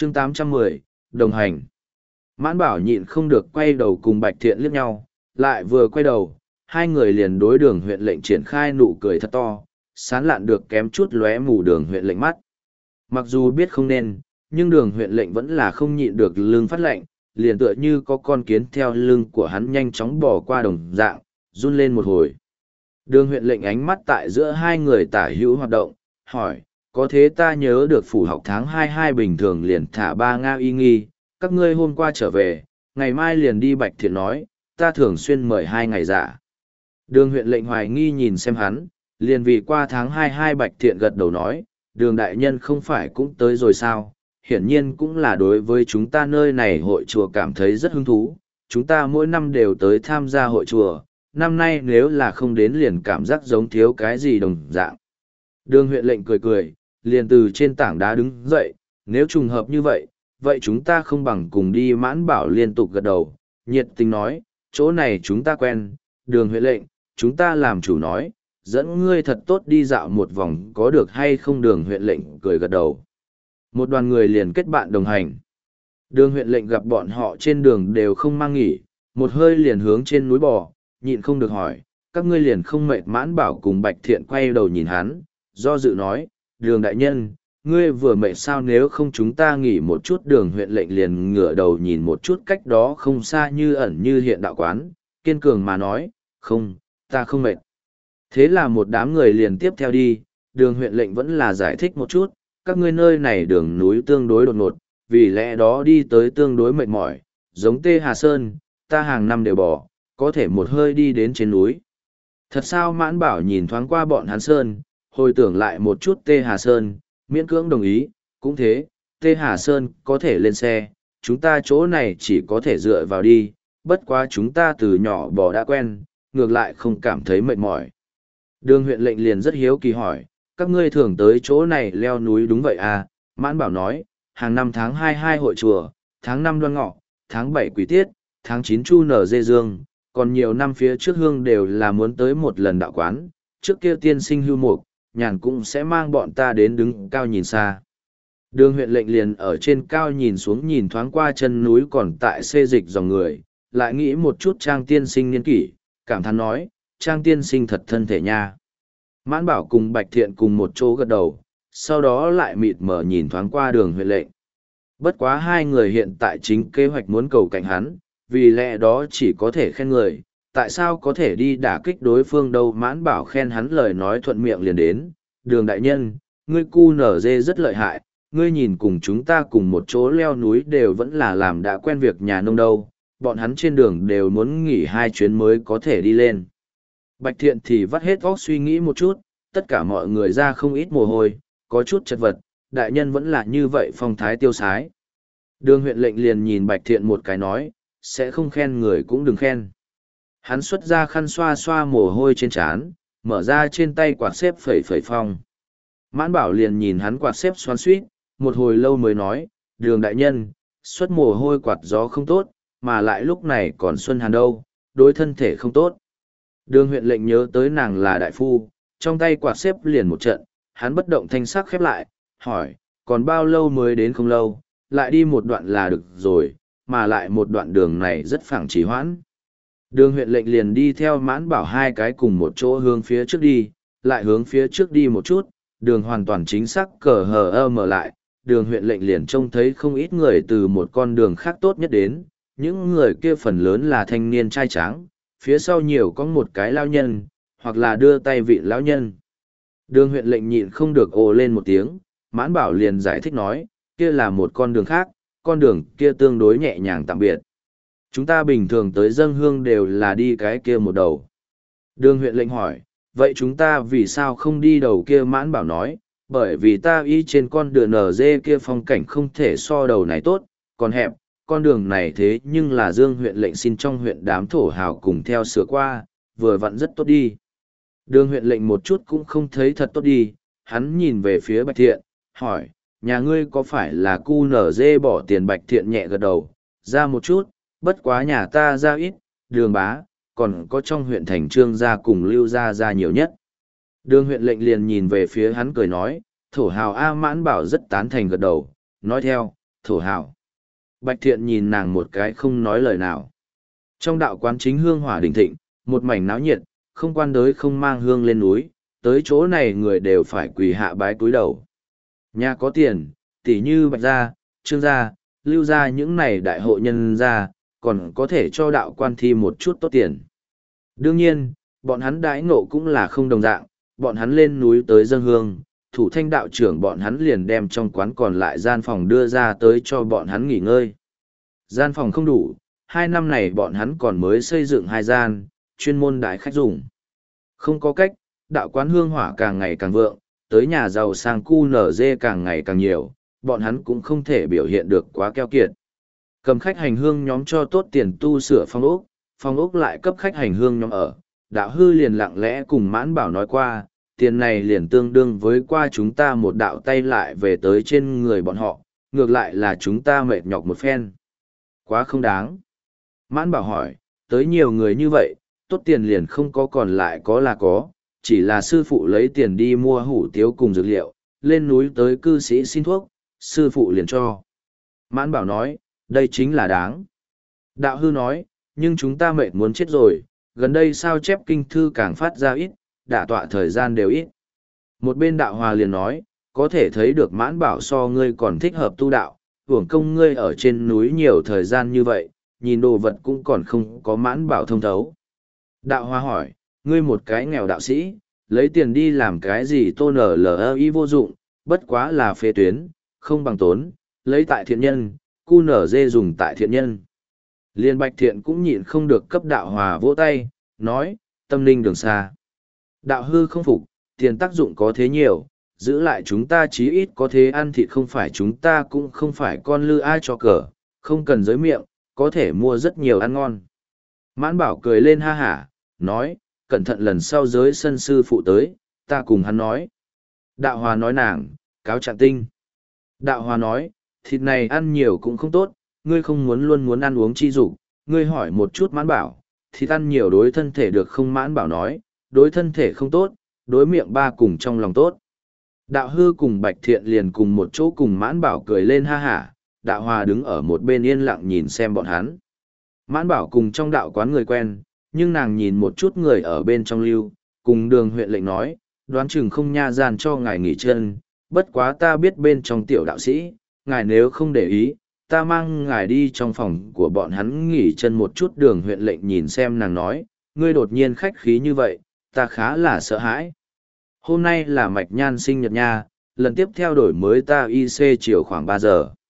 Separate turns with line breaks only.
chương 810, đồng hành. Mãn Bảo nhịn không được quay đầu cùng Bạch Thiện liếc nhau, lại vừa quay đầu, hai người liền đối Đường huyện lệnh triển khai nụ cười thật to, sán lạn được kém chút lóe mù Đường huyện lệnh mắt. Mặc dù biết không nên, nhưng Đường huyện lệnh vẫn là không nhịn được lưng phát lạnh, liền tựa như có con kiến theo lưng của hắn nhanh chóng bỏ qua đồng dạng, run lên một hồi. Đường huyện lệnh ánh mắt tại giữa hai người tả hữu hoạt động, hỏi, có thế ta nhớ được phủ học tháng 22 bình thường liền thả 3 Nga y nghi, các ngươi hôm qua trở về, ngày mai liền đi Bạch Thiện nói, ta thường xuyên mời 2 ngày giả. Đường huyện lệnh hoài nghi nhìn xem hắn, liền vì qua tháng 22 Bạch Thiện gật đầu nói, đường đại nhân không phải cũng tới rồi sao, hiển nhiên cũng là đối với chúng ta nơi này hội chùa cảm thấy rất hứng thú, chúng ta mỗi năm đều tới tham gia hội chùa, năm nay nếu là không đến liền cảm giác giống thiếu cái gì đồng dạng. Đường huyện lệnh cười cười, liền từ trên tảng đá đứng dậy, nếu trùng hợp như vậy, vậy chúng ta không bằng cùng đi. Mãn Bảo liên tục gật đầu, nhiệt tình nói, chỗ này chúng ta quen, Đường huyện lệnh, chúng ta làm chủ nói, dẫn ngươi thật tốt đi dạo một vòng có được hay không. Đường huyện lệnh cười gật đầu. Một đoàn người liền kết bạn đồng hành. Đường huyện lệnh gặp bọn họ trên đường đều không mang nghỉ, một hơi liền hướng trên núi bò, nhịn không được hỏi, các ngươi liền không mệt. Mãn Bảo cùng Bạch Thiện quay đầu nhìn hắn, do dự nói, Đường đại nhân, ngươi vừa mệt sao, nếu không chúng ta nghỉ một chút. Đường huyện lệnh liền ngửa đầu nhìn một chút cách đó không xa như ẩn như hiện đạo quán, kiên cường mà nói, không, ta không mệt. Thế là một đám người liền tiếp theo đi, đường huyện lệnh vẫn là giải thích một chút, các ngươi nơi này đường núi tương đối đột ngột, vì lẽ đó đi tới tương đối mệt mỏi, giống Tê Hà Sơn, ta hàng năm đều bỏ, có thể một hơi đi đến trên núi. Thật sao? Mãn Bảo nhìn thoáng qua bọn hắn Sơn, hồi tưởng lại một chút Tê Hà Sơn, miễn cưỡng đồng ý, cũng thế, Tê Hà Sơn có thể lên xe, chúng ta chỗ này chỉ có thể dựa vào đi, bất quá chúng ta từ nhỏ bò đã quen, ngược lại không cảm thấy mệt mỏi. Đường huyện lệnh liền rất hiếu kỳ hỏi, các ngươi thường tới chỗ này leo núi đúng vậy à? Mãn Bảo nói, hàng năm tháng 22 hội chùa, tháng 5 Đoan Ngọ, tháng 7 Quý Tiết, tháng 9 Chu Nở Dê Dương, còn nhiều năm phía trước hương đều là muốn tới một lần đạo quán, trước kia tiên sinh hưu mục, nhàn cũng sẽ mang bọn ta đến đứng cao nhìn xa. Đường huyện lệnh liền ở trên cao nhìn xuống, nhìn thoáng qua chân núi còn tại xê dịch dòng người, lại nghĩ một chút Trang tiên sinh niên kỷ, cảm thán nói, Trang tiên sinh thật thân thể nha. Mãn Bảo cùng Bạch Thiện cùng một chỗ gật đầu, sau đó lại mịt mờ nhìn thoáng qua đường huyện lệnh. Bất quá hai người hiện tại chính kế hoạch muốn cầu cạnh hắn, vì lẽ đó chỉ có thể khen người, tại sao có thể đi đả kích đối phương đâu. Mãn Bảo khen hắn lời nói thuận miệng liền đến, đường đại nhân, ngươi cu nở dê rất lợi hại, ngươi nhìn cùng chúng ta cùng một chỗ leo núi đều vẫn là làm đã quen việc nhà nông đâu, bọn hắn trên đường đều muốn nghỉ 2 chuyến mới có thể đi lên. Bạch Thiện thì vắt hết óc suy nghĩ một chút, tất cả mọi người ra không ít mồ hôi, có chút chật vật, đại nhân vẫn là như vậy phong thái tiêu sái. Đường huyện lệnh liền nhìn Bạch Thiện một cái nói, sẽ không khen người cũng đừng khen. Hắn xuất ra khăn xoa xoa mồ hôi trên trán, mở ra trên tay quạt xếp phẩy phẩy phong. Mãn Bảo liền nhìn hắn quạt xếp xoắn xuýt, một hồi lâu mới nói, đường đại nhân, xuất mồ hôi quạt gió không tốt, mà lại lúc này còn xuân hàn đâu, đối thân thể không tốt. Đường huyện lệnh nhớ tới nàng là đại phu, trong tay quạt xếp liền một trận, hắn bất động thanh sắc khép lại, hỏi, còn bao lâu mới đến? Không lâu, lại đi một đoạn là được rồi, mà lại một đoạn đường này rất phẳng trì hoãn. Đường huyện lệnh liền đi theo Mãn Bảo hai cái cùng một chỗ hướng phía trước đi, lại hướng phía trước đi một chút, đường hoàn toàn chính xác cờ hờ mở lại, đường huyện lệnh liền trông thấy không ít người từ một con đường khác tốt nhất đến, những người kia phần lớn là thanh niên trai tráng, phía sau nhiều có một cái lao nhân, hoặc là đưa tay vị lão nhân. Đường huyện lệnh nhịn không được ồ lên một tiếng, Mãn Bảo liền giải thích nói, kia là một con đường khác, con đường kia tương đối nhẹ nhàng tạm biệt. Chúng ta bình thường tới dâng hương đều là đi cái kia một đầu. Đường huyện lệnh hỏi, vậy chúng ta vì sao không đi đầu kia? Mãn Bảo nói, bởi vì ta y trên con đường nở dê kia phong cảnh không thể so đầu này tốt, còn hẹp, con đường này thế nhưng là Dương huyện lệnh xin trong huyện đám thổ hào cùng theo sửa qua, vừa vặn rất tốt đi. Đường huyện lệnh một chút cũng không thấy thật tốt đi, hắn nhìn về phía Bạch Thiện, hỏi, nhà ngươi có phải là cu nở dê bỏ tiền? Bạch Thiện nhẹ gật đầu, ra một chút, bất quá nhà ta ra ít, đường bá, còn có trong huyện Thành Trương gia cùng Lưu gia ra nhiều nhất. Đường huyện lệnh liền nhìn về phía hắn cười nói, thổ hào A. Mãn Bảo rất tán thành gật đầu, nói theo, thổ hào. Bạch Thiện nhìn nàng một cái không nói lời nào. Trong đạo quán chính hương hỏa đỉnh thịnh, một mảnh náo nhiệt, không quan đới không mang hương lên núi, tới chỗ này người đều phải quỳ hạ bái cúi đầu. Nhà có tiền, tỉ như Bạch gia, Trương gia, Lưu gia những này đại hộ nhân gia, còn có thể cho đạo quan thi một chút tốt tiền. Đương nhiên, bọn hắn đãi ngộ cũng là không đồng dạng, bọn hắn lên núi tới dâng hương, thủ thanh đạo trưởng bọn hắn liền đem trong quán còn lại gian phòng đưa ra tới cho bọn hắn nghỉ ngơi. Gian phòng không đủ, 2 năm này bọn hắn còn mới xây dựng 2 gian, chuyên môn đại khách dùng. Không có cách, đạo quán hương hỏa càng ngày càng vượng, tới nhà giàu sang cu nở dê càng ngày càng nhiều, bọn hắn cũng không thể biểu hiện được quá keo kiệt. Cầm khách hành hương nhóm cho tốt tiền tu sửa phong ốc lại cấp khách hành hương nhóm ở. Đạo hư liền lặng lẽ cùng mãn bảo nói qua, tiền này liền tương đương với qua chúng ta một đạo tay lại về tới trên người bọn họ, ngược lại là chúng ta mệt nhọc một phen. Quá không đáng. Mãn bảo hỏi, tới nhiều người như vậy, tốt tiền liền không có còn lại có là có, chỉ là sư phụ lấy tiền đi mua hủ tiếu cùng dược liệu, lên núi tới cư sĩ xin thuốc, sư phụ liền cho. Mãn bảo nói, đây chính là đáng. Đạo hư nói, nhưng chúng ta mệt muốn chết rồi, gần đây sao chép kinh thư càng phát ra ít, đả tọa thời gian đều ít. Một bên đạo hòa liền nói, có thể thấy được mãn bảo so ngươi còn thích hợp tu đạo, hưởng công ngươi ở trên núi nhiều thời gian như vậy, nhìn đồ vật cũng còn không có mãn bảo thông thấu. Đạo hòa hỏi, ngươi một cái nghèo đạo sĩ, lấy tiền đi làm cái gì tôn ở LI vô dụng, bất quá là phê tuyến, không bằng tốn, lấy tại thiện nhân, cu nở dê dùng tại thiện nhân. Liên Bạch Thiện cũng nhịn không được cấp đạo hòa vỗ tay, nói, tâm linh đường xa. Đạo hư không phục, tiền tác dụng có thế nhiều, giữ lại chúng ta chí ít có thế ăn thịt không phải chúng ta cũng không phải con lư ai cho cờ, không cần giới miệng, có thể mua rất nhiều ăn ngon. Mãn bảo cười lên ha hả, nói, cẩn thận lần sau giới sân sư phụ tới, ta cùng hắn nói. Đạo hòa nói nàng, cáo trạng tinh. Đạo hòa nói, thịt này ăn nhiều cũng không tốt, ngươi không muốn luôn muốn ăn uống chi dục, ngươi hỏi một chút mãn bảo, thịt ăn nhiều đối thân thể được không? Mãn bảo nói, đối thân thể không tốt, đối miệng ba cùng trong lòng tốt. Đạo hư cùng Bạch Thiện liền cùng một chỗ cùng mãn bảo cười lên ha hả, đạo hòa đứng ở một bên yên lặng nhìn xem bọn hắn. Mãn bảo cùng trong đạo quán người quen, nhưng nàng nhìn một chút người ở bên trong lưu, cùng đường huyện lệnh nói, đoán chừng không nha gian cho ngài nghỉ chân, bất quá ta biết bên trong tiểu đạo sĩ, ngài nếu không để ý, ta mang ngài đi trong phòng của bọn hắn nghỉ chân một chút. Đường huyện lệnh nhìn xem nàng nói, ngươi đột nhiên khách khí như vậy, ta khá là sợ hãi. Hôm nay là Mạch Nhan sinh nhật nha, lần tiếp theo đổi mới ta IC chiều khoảng 3 giờ.